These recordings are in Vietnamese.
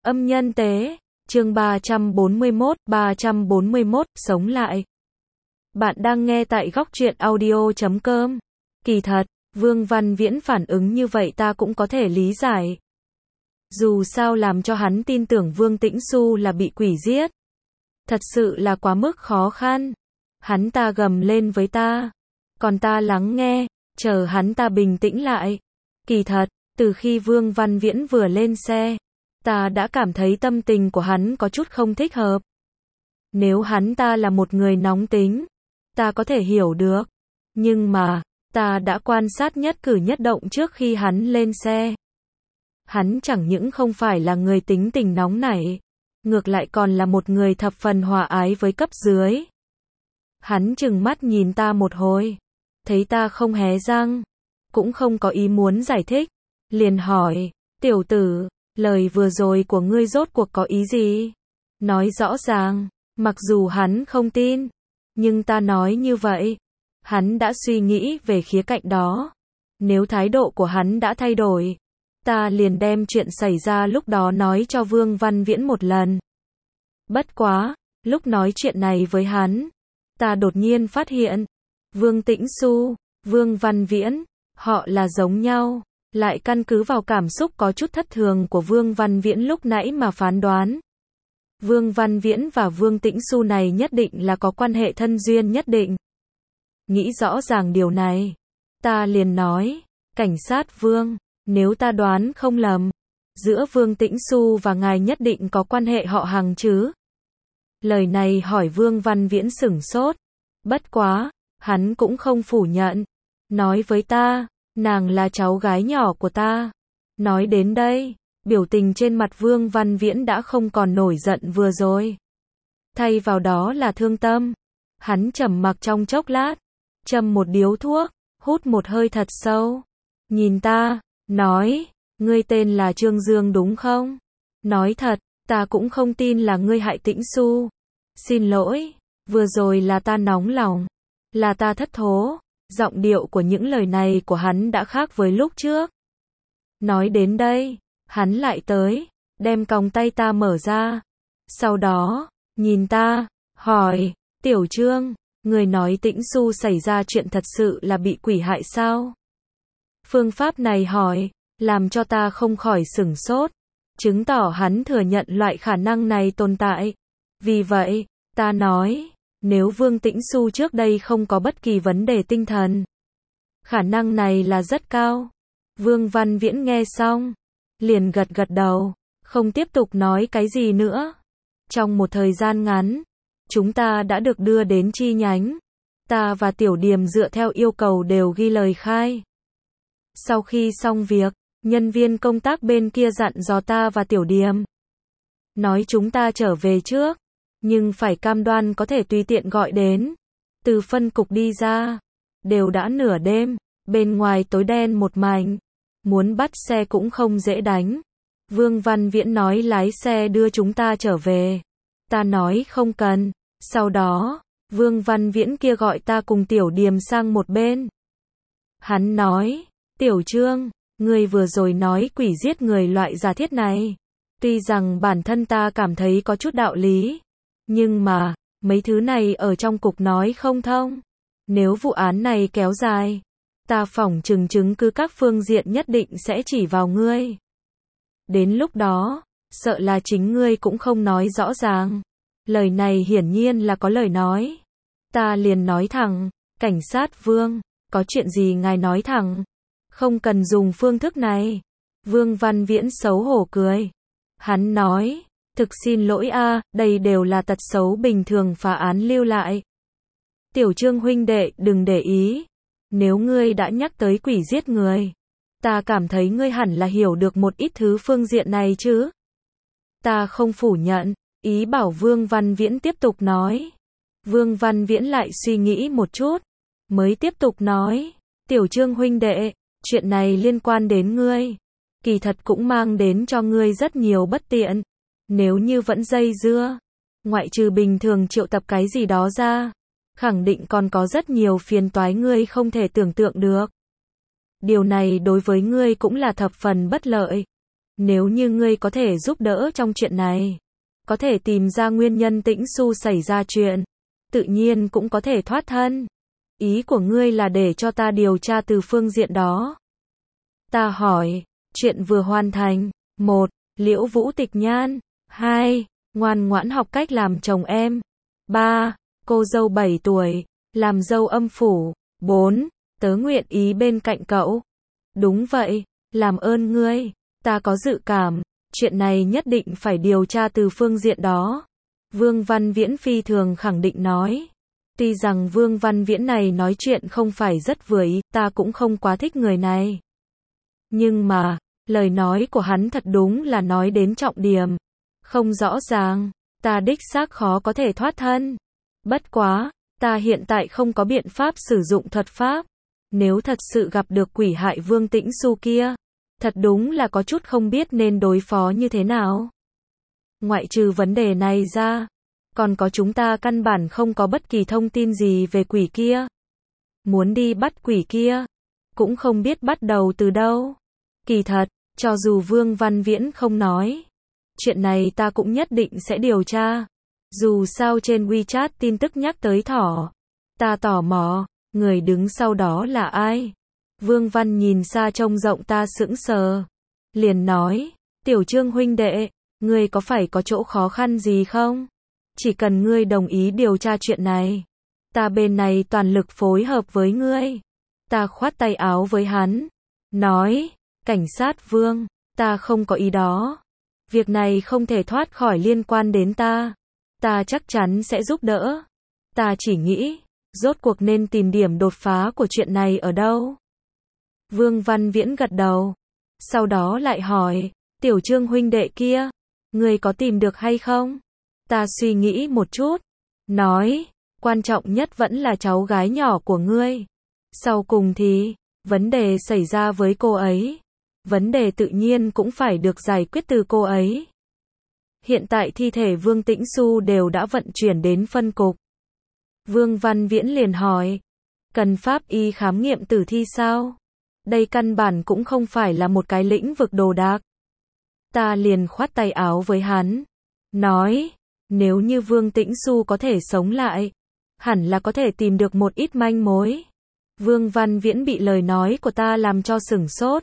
Âm nhân tế, chương 341, sống lại. Bạn đang nghe tại góc truyện audio.com. Kỳ thật, Vương Văn Viễn phản ứng như vậy ta cũng có thể lý giải. Dù sao làm cho hắn tin tưởng Vương Tĩnh Xu là bị quỷ giết. Thật sự là quá mức khó khăn. Hắn ta gầm lên với ta. Còn ta lắng nghe, chờ hắn ta bình tĩnh lại. Kỳ thật, từ khi Vương Văn Viễn vừa lên xe, ta đã cảm thấy tâm tình của hắn có chút không thích hợp. Nếu hắn ta là một người nóng tính, ta có thể hiểu được. Nhưng mà, ta đã quan sát nhất cử nhất động trước khi hắn lên xe. Hắn chẳng những không phải là người tính tình nóng nảy, ngược lại còn là một người thập phần hòa ái với cấp dưới. Hắn trừng mắt nhìn ta một hồi, thấy ta không hé răng, cũng không có ý muốn giải thích, liền hỏi, tiểu tử, lời vừa rồi của ngươi rốt cuộc có ý gì? Nói rõ ràng, mặc dù hắn không tin, nhưng ta nói như vậy, hắn đã suy nghĩ về khía cạnh đó. Nếu thái độ của hắn đã thay đổi, ta liền đem chuyện xảy ra lúc đó nói cho Vương Văn Viễn một lần. Bất quá, lúc nói chuyện này với hắn, ta đột nhiên phát hiện, Vương Tĩnh Xu, Vương Văn Viễn, họ là giống nhau, lại căn cứ vào cảm xúc có chút thất thường của Vương Văn Viễn lúc nãy mà phán đoán. Vương Văn Viễn và Vương Tĩnh Xu này nhất định là có quan hệ thân duyên nhất định. Nghĩ rõ ràng điều này, ta liền nói, cảnh sát Vương, nếu ta đoán không lầm, giữa Vương Tĩnh Xu và ngài nhất định có quan hệ họ hàng chứ? Lời này hỏi Vương Văn Viễn sửng sốt, bất quá, hắn cũng không phủ nhận, nói với ta, nàng là cháu gái nhỏ của ta. Nói đến đây, biểu tình trên mặt Vương Văn Viễn đã không còn nổi giận vừa rồi. Thay vào đó là thương tâm. Hắn trầm mặc trong chốc lát, châm một điếu thuốc, hút một hơi thật sâu. Nhìn ta, nói, ngươi tên là Trương Dương đúng không? Nói thật, ta cũng không tin là ngươi hại Tĩnh Xu. Xin lỗi, vừa rồi là ta nóng lòng, là ta thất thố. Giọng điệu của những lời này của hắn đã khác với lúc trước. Nói đến đây, hắn lại tới, đem còng tay ta mở ra. Sau đó, nhìn ta, hỏi, Tiểu Trương, người nói Tĩnh Xu xảy ra chuyện thật sự là bị quỷ hại sao? Phương pháp này hỏi, làm cho ta không khỏi sửng sốt, chứng tỏ hắn thừa nhận loại khả năng này tồn tại. Vì vậy, ta nói, nếu Vương Tĩnh Xu trước đây không có bất kỳ vấn đề tinh thần, khả năng này là rất cao. Vương Văn Viễn nghe xong, liền gật gật đầu, không tiếp tục nói cái gì nữa. Trong một thời gian ngắn, chúng ta đã được đưa đến chi nhánh. Ta và Tiểu Điềm dựa theo yêu cầu đều ghi lời khai. Sau khi xong việc, nhân viên công tác bên kia dặn dò ta và Tiểu Điềm, nói chúng ta trở về trước, nhưng phải cam đoan có thể tùy tiện gọi đến. Từ phân cục đi ra, đều đã nửa đêm, bên ngoài tối đen một mảnh, muốn bắt xe cũng không dễ đánh. Vương Văn Viễn nói lái xe đưa chúng ta trở về. Ta nói không cần. Sau đó, Vương Văn Viễn kia gọi ta cùng Tiểu Điềm sang một bên. Hắn nói, Tiểu Trương, ngươi vừa rồi nói quỷ giết người loại giả thiết này. Tuy rằng bản thân ta cảm thấy có chút đạo lý, nhưng mà, mấy thứ này ở trong cục nói không thông. Nếu vụ án này kéo dài, ta phỏng chừng chứng cứ các phương diện nhất định sẽ chỉ vào ngươi. Đến lúc đó, sợ là chính ngươi cũng không nói rõ ràng. Lời này hiển nhiên là có lời nói. Ta liền nói thẳng, cảnh sát Vương, có chuyện gì ngài nói thẳng, không cần dùng phương thức này. Vương Văn Viễn xấu hổ cười. Hắn nói, thực xin lỗi a, đây đều là tật xấu bình thường phá án lưu lại. Tiểu Trương huynh đệ, đừng để ý. Nếu ngươi đã nhắc tới quỷ giết người, ta cảm thấy ngươi hẳn là hiểu được một ít thứ phương diện này chứ. Ta không phủ nhận, ý bảo Vương Văn Viễn tiếp tục nói. Vương Văn Viễn lại suy nghĩ một chút, mới tiếp tục nói, Tiểu Trương huynh đệ, chuyện này liên quan đến ngươi, kỳ thật cũng mang đến cho ngươi rất nhiều bất tiện. Nếu như vẫn dây dưa, ngoại trừ bình thường triệu tập cái gì đó ra, khẳng định còn có rất nhiều phiền toái ngươi không thể tưởng tượng được. Điều này đối với ngươi cũng là thập phần bất lợi. Nếu như ngươi có thể giúp đỡ trong chuyện này, có thể tìm ra nguyên nhân Tĩnh Xu xảy ra chuyện, tự nhiên cũng có thể thoát thân. Ý của ngươi là để cho ta điều tra từ phương diện đó. Ta hỏi, chuyện vừa hoàn thành. 1. Liễu Vũ Tịch Nhan. 2. Ngoan ngoãn học cách làm chồng em. 3. Cô dâu 7 tuổi, làm dâu âm phủ. 4. Tớ nguyện ý bên cạnh cậu. Đúng vậy, làm ơn ngươi, ta có dự cảm, chuyện này nhất định phải điều tra từ phương diện đó. Vương Văn Viễn phi thường khẳng định nói. Tuy rằng Vương Văn Viễn này nói chuyện không phải rất vừa ý, ta cũng không quá thích người này. Nhưng mà, lời nói của hắn thật đúng là nói đến trọng điểm. Không rõ ràng, ta đích xác khó có thể thoát thân. Bất quá, ta hiện tại không có biện pháp sử dụng thuật pháp. Nếu thật sự gặp được quỷ hại Vương Tĩnh Xu kia, thật đúng là có chút không biết nên đối phó như thế nào. Ngoại trừ vấn đề này ra, còn có chúng ta căn bản không có bất kỳ thông tin gì về quỷ kia. Muốn đi bắt quỷ kia, cũng không biết bắt đầu từ đâu. Kỳ thật, cho dù Vương Văn Viễn không nói, chuyện này ta cũng nhất định sẽ điều tra. Dù sao trên WeChat tin tức nhắc tới thỏ, ta tò mò, người đứng sau đó là ai? Vương Văn nhìn xa trông rộng, ta sững sờ. Liền nói, Tiểu Trương huynh đệ, ngươi có phải có chỗ khó khăn gì không? Chỉ cần ngươi đồng ý điều tra chuyện này, ta bên này toàn lực phối hợp với ngươi. Ta khoát tay áo với hắn, nói, cảnh sát Vương, ta không có ý đó. Việc này không thể thoát khỏi liên quan đến ta. Ta chắc chắn sẽ giúp đỡ. Ta chỉ nghĩ, rốt cuộc nên tìm điểm đột phá của chuyện này ở đâu? Vương Văn Viễn gật đầu. Sau đó lại hỏi, Tiểu Trương huynh đệ kia, ngươi có tìm được hay không? Ta suy nghĩ một chút, nói, quan trọng nhất vẫn là cháu gái nhỏ của ngươi. Sau cùng thì, vấn đề xảy ra với cô ấy. Vấn đề tự nhiên cũng phải được giải quyết từ cô ấy. Hiện tại thi thể Vương Tĩnh Xu đều đã vận chuyển đến phân cục. Vương Văn Viễn liền hỏi, cần pháp y khám nghiệm tử thi sao? Đây căn bản cũng không phải là một cái lĩnh vực đồ đạc. Ta liền khoát tay áo với hắn, nói, nếu như Vương Tĩnh Xu có thể sống lại, hẳn là có thể tìm được một ít manh mối. Vương Văn Viễn bị lời nói của ta làm cho sửng sốt.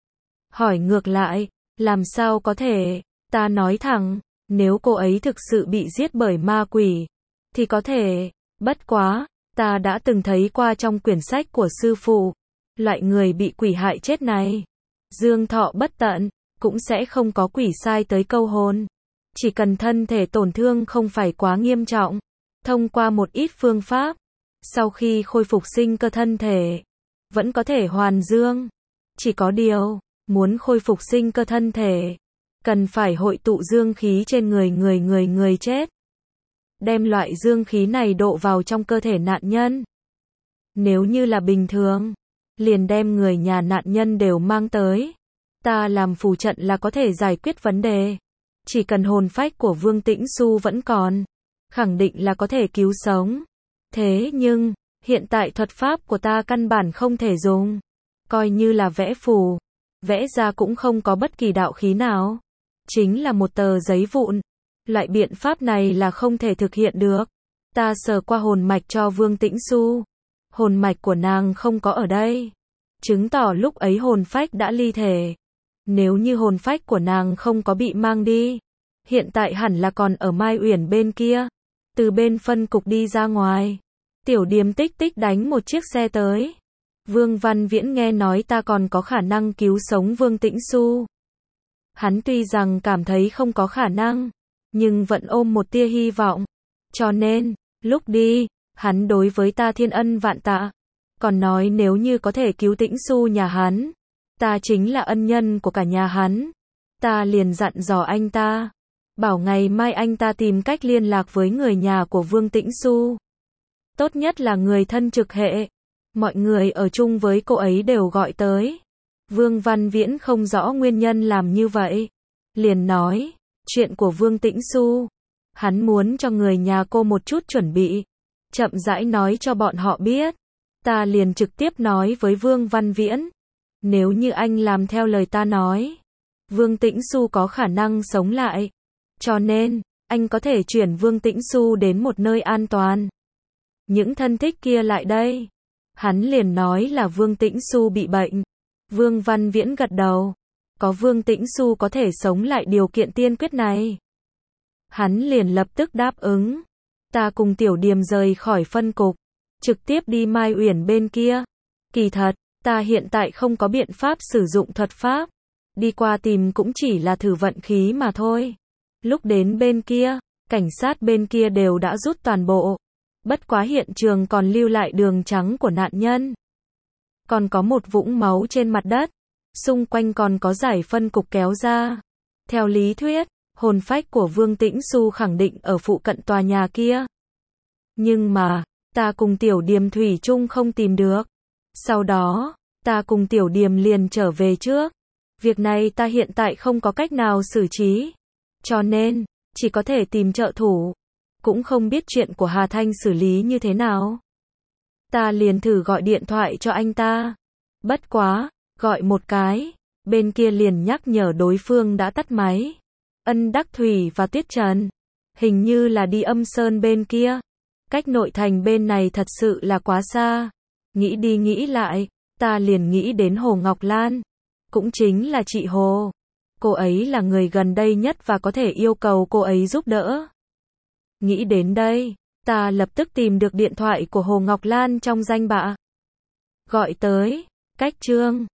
Hỏi ngược lại, làm sao có thể? Ta nói thẳng, nếu cô ấy thực sự bị giết bởi ma quỷ, thì có thể. Bất quá, ta đã từng thấy qua trong quyển sách của sư phụ, loại người bị quỷ hại chết này, dương thọ bất tận, cũng sẽ không có quỷ sai tới câu hồn. Chỉ cần thân thể tổn thương không phải quá nghiêm trọng, thông qua một ít phương pháp, sau khi khôi phục sinh cơ thân thể, vẫn có thể hoàn dương. Chỉ có điều, muốn khôi phục sinh cơ thân thể, cần phải hội tụ dương khí trên người chết. Đem loại dương khí này độ vào trong cơ thể nạn nhân. Nếu như là bình thường, liền đem người nhà nạn nhân đều mang tới. Ta làm phù trận là có thể giải quyết vấn đề. Chỉ cần hồn phách của Vương Tĩnh Xu vẫn còn, khẳng định là có thể cứu sống. Thế nhưng, hiện tại thuật pháp của ta căn bản không thể dùng. Coi như là vẽ phù, vẽ ra cũng không có bất kỳ đạo khí nào. Chính là một tờ giấy vụn. Loại biện pháp này là không thể thực hiện được. Ta sờ qua hồn mạch cho Vương Tĩnh Xu. Hồn mạch của nàng không có ở đây. Chứng tỏ lúc ấy hồn phách đã ly thể. Nếu như hồn phách của nàng không có bị mang đi, hiện tại hẳn là còn ở Mai Uyển bên kia. Từ bên phân cục đi ra ngoài, Tiểu Điềm Tích Tích đánh một chiếc xe tới. Vương Văn Viễn nghe nói ta còn có khả năng cứu sống Vương Tĩnh Xu. Hắn tuy rằng cảm thấy không có khả năng, nhưng vẫn ôm một tia hy vọng. Cho nên, lúc đi, hắn đối với ta thiên ân vạn tạ. Còn nói nếu như có thể cứu Tĩnh Xu nhà hắn, ta chính là ân nhân của cả nhà hắn. Ta liền dặn dò anh ta, bảo ngày mai anh ta tìm cách liên lạc với người nhà của Vương Tĩnh Xu. Tốt nhất là người thân trực hệ. Mọi người ở chung với cô ấy đều gọi tới. Vương Văn Viễn không rõ nguyên nhân làm như vậy. Liền nói, chuyện của Vương Tĩnh Xu, hắn muốn cho người nhà cô một chút chuẩn bị. Chậm rãi nói cho bọn họ biết. Ta liền trực tiếp nói với Vương Văn Viễn, nếu như anh làm theo lời ta nói, Vương Tĩnh Xu có khả năng sống lại. Cho nên, anh có thể chuyển Vương Tĩnh Xu đến một nơi an toàn. Những thân thích kia lại đây. Hắn liền nói là Vương Tĩnh Xu bị bệnh. Vương Văn Viễn gật đầu. Có Vương Tĩnh Xu có thể sống lại điều kiện tiên quyết này. Hắn liền lập tức đáp ứng. Ta cùng Tiểu Điềm rời khỏi phân cục, trực tiếp đi Mai Uyển bên kia. Kỳ thật, ta hiện tại không có biện pháp sử dụng thuật pháp. Đi qua tìm cũng chỉ là thử vận khí mà thôi. Lúc đến bên kia, cảnh sát bên kia đều đã rút toàn bộ. Bất quá hiện trường còn lưu lại đường trắng của nạn nhân. Còn có một vũng máu trên mặt đất. Xung quanh còn có giải phân cục kéo ra. Theo lý thuyết, hồn phách của Vương Tĩnh Xu khẳng định ở phụ cận tòa nhà kia. Nhưng mà, ta cùng Tiểu Điềm thủy chung không tìm được. Sau đó, ta cùng Tiểu Điềm liền trở về trước. Việc này ta hiện tại không có cách nào xử trí. Cho nên, chỉ có thể tìm trợ thủ. Cũng không biết chuyện của Hà Thanh xử lý như thế nào. Ta liền thử gọi điện thoại cho anh ta. Bất quá, gọi một cái, bên kia liền nhắc nhở đối phương đã tắt máy. Ân Đắc Thủy và Tuyết Trần, hình như là đi Âm Sơn bên kia. Cách nội thành bên này thật sự là quá xa. Nghĩ đi nghĩ lại, ta liền nghĩ đến Hồ Ngọc Lan. Cũng chính là chị Hồ. Cô ấy là người gần đây nhất và có thể yêu cầu cô ấy giúp đỡ. Nghĩ đến đây, ta lập tức tìm được điện thoại của Hồ Ngọc Lan trong danh bạ. Gọi tới, cách Trương.